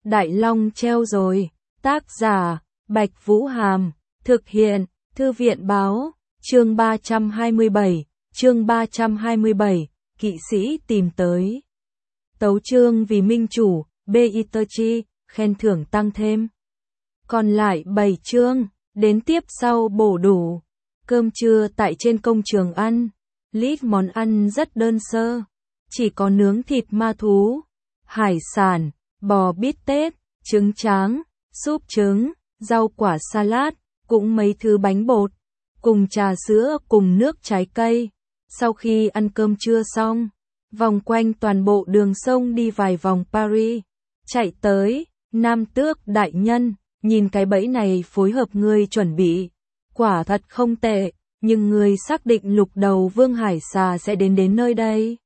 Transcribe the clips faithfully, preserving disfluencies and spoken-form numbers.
Đại Long treo rồi. Tác giả, Bạch Vũ Hàm. Thực hiện, Thư viện Báo. Chương ba trăm hai mươi bảy. Chương ba trăm hai mươi bảy. Kỵ sĩ tìm tới. Tấu chương vì minh chủ, Beiterchi, khen thưởng tăng thêm. Còn lại bảy chương, đến tiếp sau bổ đủ. Cơm trưa tại trên công trường ăn. Lít món ăn rất đơn sơ. Chỉ có nướng thịt ma thú, hải sản, bò bít tết, trứng tráng, súp trứng, rau quả salad, cũng mấy thứ bánh bột, cùng trà sữa cùng nước trái cây. Sau khi ăn cơm trưa xong, vòng quanh toàn bộ đường sông đi vài vòng Paris, chạy tới, Nam Tước đại nhân, nhìn cái bẫy này phối hợp ngươi chuẩn bị, quả thật không tệ, nhưng ngươi xác định lục đầu vương hải xà sẽ đến đến nơi đây.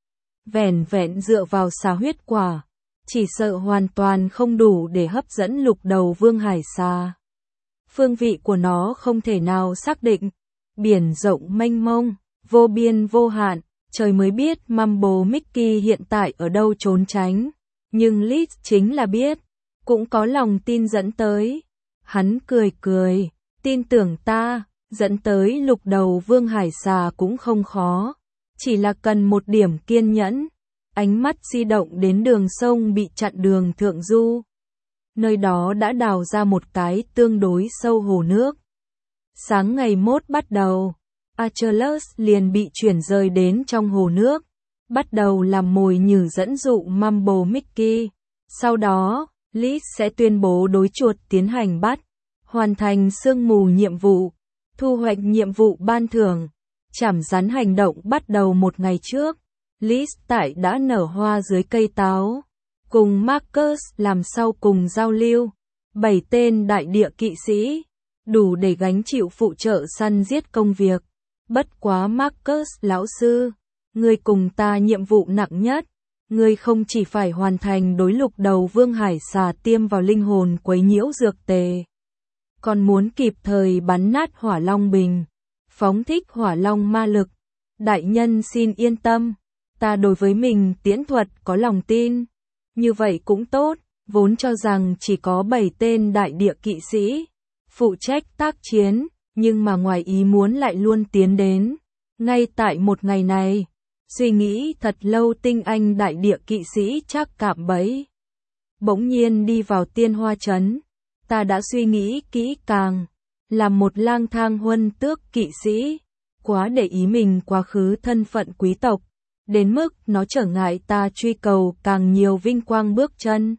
Vẻn vẹn dựa vào xà huyết quả, chỉ sợ hoàn toàn không đủ để hấp dẫn lục đầu vương hải xà. Phương vị của nó không thể nào xác định, biển rộng mênh mông, vô biên vô hạn, trời mới biết Mumble Mickey hiện tại ở đâu trốn tránh, nhưng Liz chính là biết, cũng có lòng tin dẫn tới. Hắn cười cười, tin tưởng ta, dẫn tới lục đầu vương hải xà cũng không khó, chỉ là cần một điểm kiên nhẫn. Ánh mắt di động đến đường sông bị chặn đường thượng du. Nơi đó đã đào ra một cái tương đối sâu hồ nước. Sáng ngày mốt bắt đầu, Achilles liền bị chuyển rời đến trong hồ nước, bắt đầu làm mồi nhử dẫn dụ Mumble Mickey. Sau đó, Liz sẽ tuyên bố đối chuột tiến hành bắt, hoàn thành sương mù nhiệm vụ, thu hoạch nhiệm vụ ban thưởng. Chảm rắn hành động bắt đầu một ngày trước. Liz tại đã nở hoa dưới cây táo, cùng Marcus làm sau cùng giao lưu. Bảy tên đại địa kỵ sĩ, đủ để gánh chịu phụ trợ săn giết công việc. Bất quá Marcus lão sư, ngươi cùng ta nhiệm vụ nặng nhất. Ngươi không chỉ phải hoàn thành đối lục đầu vương hải xà tiêm vào linh hồn quấy nhiễu dược tề, còn muốn kịp thời bắn nát hỏa long bình, phóng thích hỏa long ma lực. Đại nhân xin yên tâm, ta đối với mình tiễn thuật có lòng tin. Như vậy cũng tốt, vốn cho rằng chỉ có bảy tên đại địa kỵ sĩ phụ trách tác chiến, nhưng mà ngoài ý muốn lại luôn tiến đến. Ngay tại một ngày này, suy nghĩ thật lâu tinh anh đại địa kỵ sĩ chắc cạm bẫy. Bỗng nhiên đi vào tiên hoa trấn, ta đã suy nghĩ kỹ càng, làm một lang thang huân tước kỵ sĩ, quá để ý mình quá khứ thân phận quý tộc, đến mức nó trở ngại ta truy cầu càng nhiều vinh quang bước chân.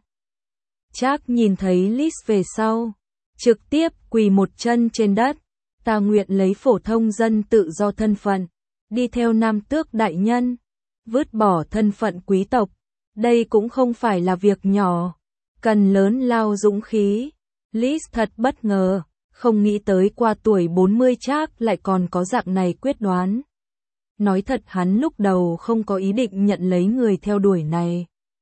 Trác nhìn thấy Liz về sau, trực tiếp quỳ một chân trên đất, ta nguyện lấy phổ thông dân tự do thân phận, đi theo Nam Tước đại nhân, vứt bỏ thân phận quý tộc, đây cũng không phải là việc nhỏ, cần lớn lao dũng khí. Liz thật bất ngờ, không nghĩ tới qua tuổi bốn mươi Trác lại còn có dạng này quyết đoán. Nói thật hắn lúc đầu không có ý định nhận lấy người theo đuổi này.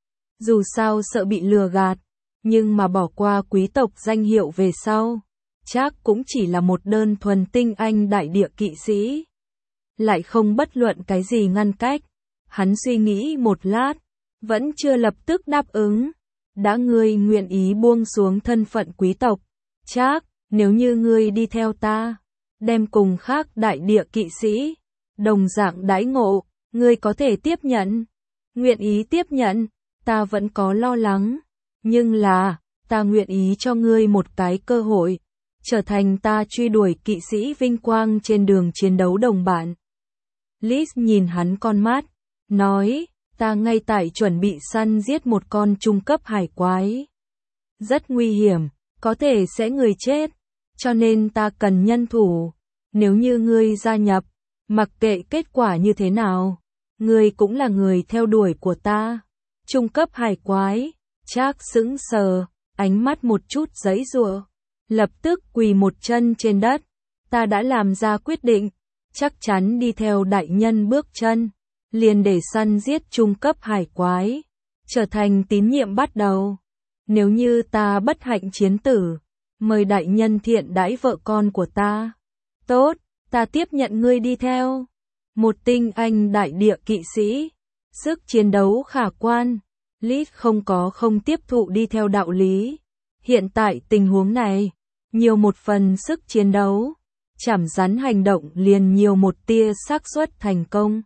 Dù sao sợ bị lừa gạt, nhưng mà bỏ qua quý tộc danh hiệu về sau, Trác cũng chỉ là một đơn thuần tinh anh đại địa kỵ sĩ. Lại không bất luận cái gì ngăn cách. Hắn suy nghĩ một lát, vẫn chưa lập tức đáp ứng. Đã ngươi nguyện ý buông xuống thân phận quý tộc, Trác, nếu như ngươi đi theo ta, đem cùng khác đại địa kỵ sĩ đồng dạng đãi ngộ, ngươi có thể tiếp nhận. Nguyện ý tiếp nhận, ta vẫn có lo lắng, nhưng là, ta nguyện ý cho ngươi một cái cơ hội, trở thành ta truy đuổi kỵ sĩ vinh quang trên đường chiến đấu đồng bạn. Liz nhìn hắn con mắt, nói, ta ngay tại chuẩn bị săn giết một con trung cấp hải quái. Rất nguy hiểm, có thể sẽ người chết, cho nên ta cần nhân thủ. Nếu như ngươi gia nhập, mặc kệ kết quả như thế nào, ngươi cũng là người theo đuổi của ta. Trung cấp hải quái, Trác sững sờ, ánh mắt một chút giãy giụa, lập tức quỳ một chân trên đất. Ta đã làm ra quyết định, chắc chắn đi theo đại nhân bước chân, liền để săn giết trung cấp hải quái, trở thành tín nhiệm bắt đầu. Nếu như ta bất hạnh chiến tử, mời đại nhân thiện đãi vợ con của ta. Tốt, ta tiếp nhận ngươi đi theo. Một tinh anh đại địa kỵ sĩ, sức chiến đấu khả quan, Lit không có không tiếp thụ đi theo đạo lý. Hiện tại tình huống này, nhiều một phần sức chiến đấu, chảm rắn hành động liền nhiều một tia xác suất thành công.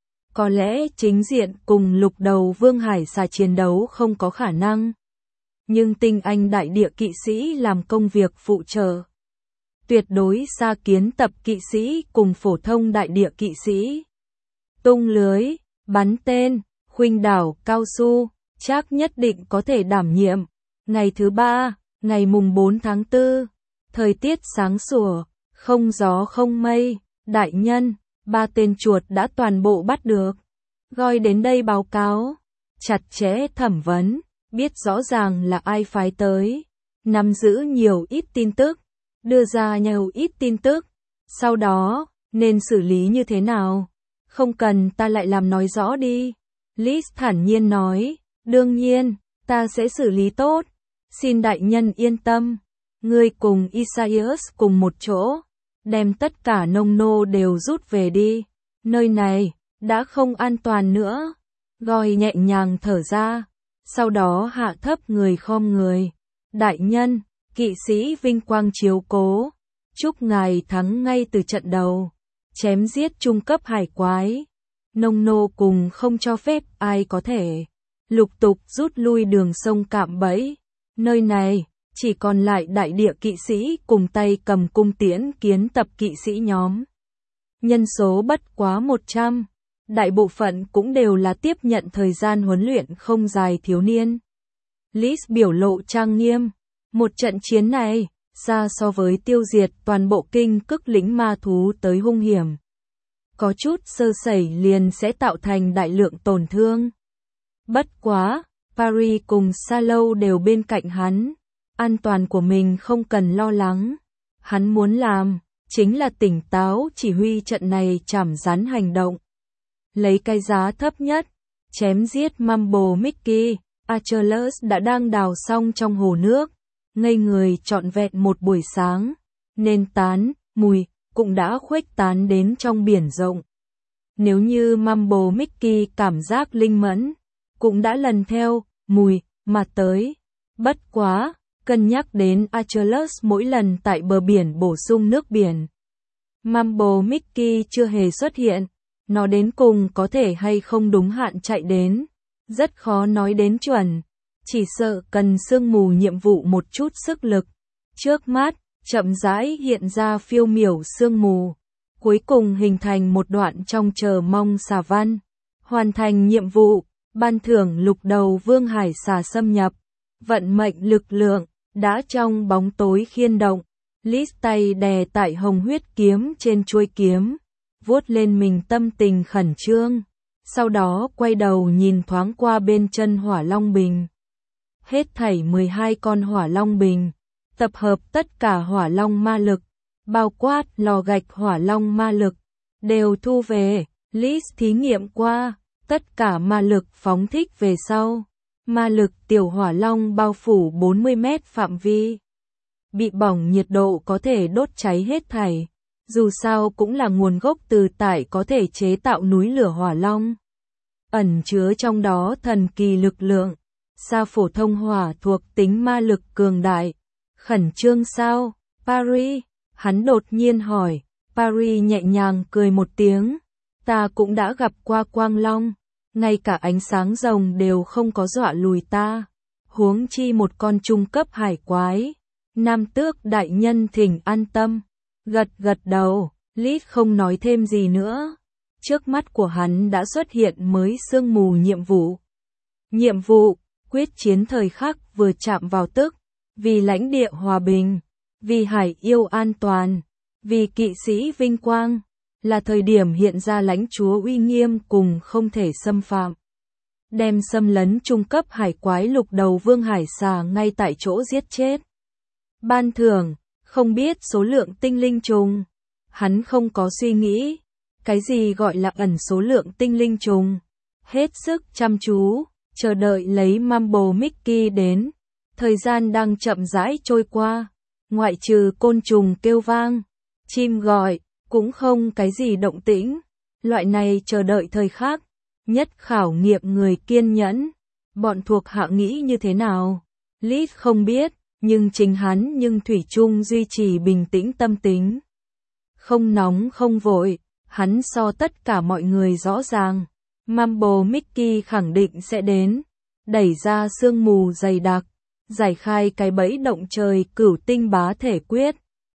Có lẽ chính diện cùng lục đầu Vương Hải xà chiến đấu không có khả năng. Nhưng tinh anh đại địa kỵ sĩ làm công việc phụ trợ. Tuyệt đối xa kiến tập kỵ sĩ cùng phổ thông đại địa kỵ sĩ. Tung lưới, bắn tên, khuynh đảo, cao su, chắc nhất định có thể đảm nhiệm. Ngày thứ ba, ngày mùng bốn tháng tư, thời tiết sáng sủa, không gió không mây, đại nhân, ba tên chuột đã toàn bộ bắt được. Gọi đến đây báo cáo, chặt chẽ thẩm vấn, biết rõ ràng là ai phái tới, nắm giữ nhiều ít tin tức, đưa ra nhiều ít tin tức, sau đó, nên xử lý như thế nào? Không cần ta lại làm nói rõ đi. Liz thản nhiên nói, đương nhiên, ta sẽ xử lý tốt, xin đại nhân yên tâm, ngươi cùng Isaias cùng một chỗ, đem tất cả nông nô đều rút về đi, nơi này, đã không an toàn nữa. Gọi nhẹ nhàng thở ra, sau đó hạ thấp người khom người, đại nhân, kỵ sĩ vinh quang chiếu cố, chúc ngài thắng ngay từ trận đầu, chém giết trung cấp hải quái, nông nô cùng không cho phép ai có thể lục tục rút lui đường sông cạm bẫy, nơi này, chỉ còn lại đại địa kỵ sĩ cùng tay cầm cung tiễn kiến tập kỵ sĩ nhóm. Nhân số bất quá một trăm, đại bộ phận cũng đều là tiếp nhận thời gian huấn luyện không dài thiếu niên. Liz biểu lộ trang nghiêm, một trận chiến này, xa so với tiêu diệt toàn bộ kinh cức lĩnh ma thú tới hung hiểm. Có chút sơ sẩy liền sẽ tạo thành đại lượng tổn thương. Bất quá, Paris cùng Salo đều bên cạnh hắn, an toàn của mình không cần lo lắng. Hắn muốn làm, chính là tỉnh táo chỉ huy trận này chảm rắn hành động. Lấy cái giá thấp nhất, chém giết Mambo Mickey, Achilles đã đang đào xong trong hồ nước, ngây người trọn vẹn một buổi sáng, nên tán, mùi, cũng đã khuếch tán đến trong biển rộng. Nếu như Mambo Mickey cảm giác linh mẫn, cũng đã lần theo, mùi, mà tới. Bất quá, cân nhắc đến Achilles mỗi lần tại bờ biển bổ sung nước biển. Mambo Mickey chưa hề xuất hiện, nó đến cùng có thể hay không đúng hạn chạy đến, rất khó nói đến chuẩn, chỉ sợ cần sương mù nhiệm vụ một chút sức lực. Trước mắt, chậm rãi hiện ra phiêu miểu sương mù, cuối cùng hình thành một đoạn trong chờ mong xà văn. Hoàn thành nhiệm vụ, ban thưởng lục đầu Vương Hải xà xâm nhập, vận mệnh lực lượng, đã trong bóng tối khiên động. Liz tay đè tại hồng huyết kiếm trên chuôi kiếm, vuốt lên mình tâm tình khẩn trương, sau đó quay đầu nhìn thoáng qua bên chân hỏa long bình. Hết thảy mười hai con hỏa long bình, tập hợp tất cả hỏa long ma lực, bao quát lò gạch hỏa long ma lực, đều thu về. Liz thí nghiệm qua, tất cả ma lực phóng thích về sau, ma lực tiểu hỏa long bao phủ bốn mươi mét phạm vi. Bị bỏng nhiệt độ có thể đốt cháy hết thảy, dù sao cũng là nguồn gốc từ tải có thể chế tạo núi lửa hỏa long. Ẩn chứa trong đó thần kỳ lực lượng, sao phổ thông hỏa thuộc tính ma lực cường đại. Khẩn trương sao, Paris? Hắn đột nhiên hỏi. Paris nhẹ nhàng cười một tiếng, ta cũng đã gặp qua quang long, ngay cả ánh sáng rồng đều không có dọa lùi ta, huống chi một con trung cấp hải quái. Nam tước đại nhân thỉnh an tâm, gật gật đầu, Liz không nói thêm gì nữa. Trước mắt của hắn đã xuất hiện mới sương mù nhiệm vụ. Nhiệm vụ, quyết chiến thời khắc vừa chạm vào tức, vì lãnh địa hòa bình, vì hải yêu an toàn, vì kỵ sĩ vinh quang, là thời điểm hiện ra lãnh chúa uy nghiêm cùng không thể xâm phạm. Đem xâm lấn trung cấp hải quái lục đầu Vương Hải xà ngay tại chỗ giết chết. Ban thưởng, không biết số lượng tinh linh trùng. Hắn không có suy nghĩ, cái gì gọi là ẩn số lượng tinh linh trùng. Hết sức chăm chú, chờ đợi lấy Mambo Mickey đến. Thời gian đang chậm rãi trôi qua, ngoại trừ côn trùng kêu vang, chim gọi, cũng không cái gì động tĩnh. Loại này chờ đợi thời khắc, nhất khảo nghiệm người kiên nhẫn. Bọn thuộc hạ nghĩ như thế nào? Lít không biết, nhưng chính hắn nhưng Thủy chung duy trì bình tĩnh tâm tính. Không nóng không vội, hắn so tất cả mọi người rõ ràng. Mambo Mickey khẳng định sẽ đến, đẩy ra sương mù dày đặc, giải khai cái bẫy động trời cửu tinh bá thể quyết.